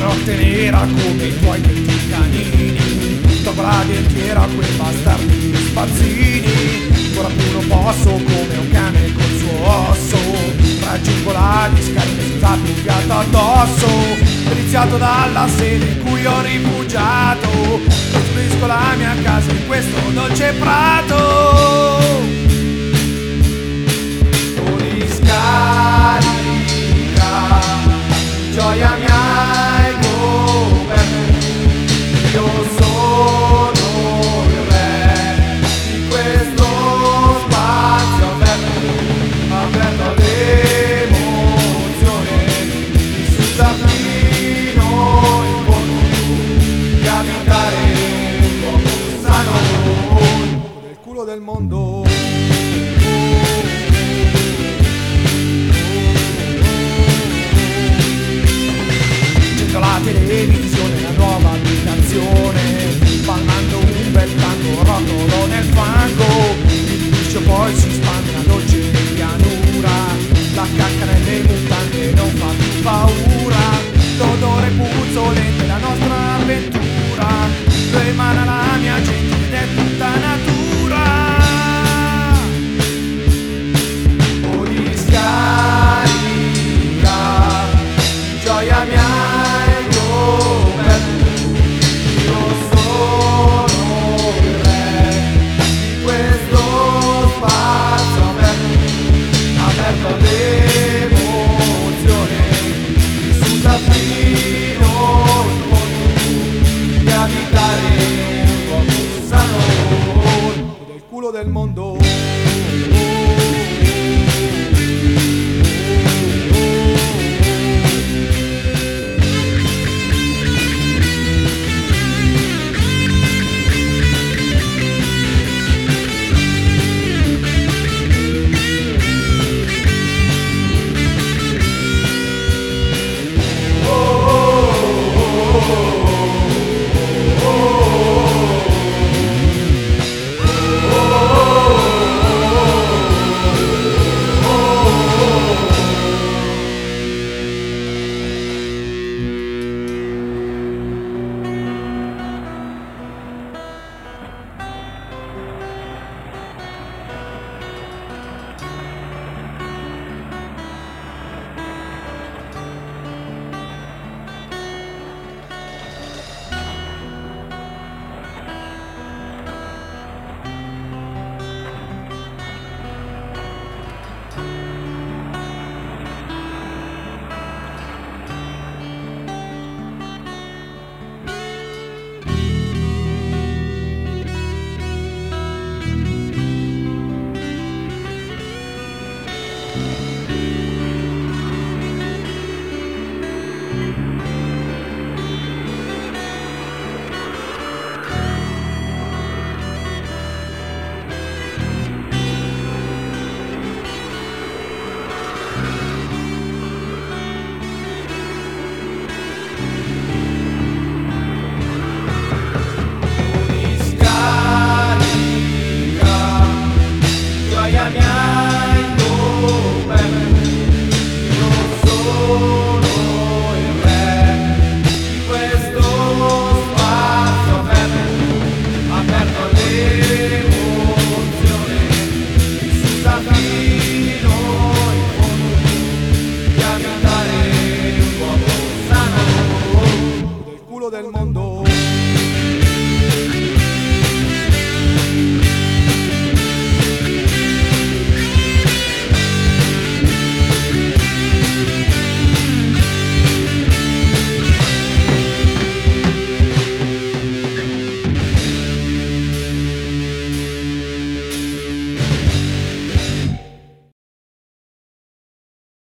notte nera come i tuoi vecchi canini, dopo la dentiera quei bastardi spazzini. Ora più non posso come un cane col suo osso, raggiungo la discarica senza più fiato addosso. Deliziato dalla sede in cui ho rifugiato, costruisco la mia casa in questo dolce prato. Gioia mi hai governo, io sono il re di questo spazio aperto all'emozione, vissuta fino in fondo, di abitare un luogo sano nel culo del mondo. La televisione, la nuova abitazione, ballando un bel tango, rotolo nel fango. Il guscio poi si spande una dolce pianura, la cacca nelle mutande non fa più paura. L'odore puzzolente, la nostra avventura, lo emana la mia gente ed è tutta natura. Ogni scarica, gioia mia. Del mondo. Del mondo.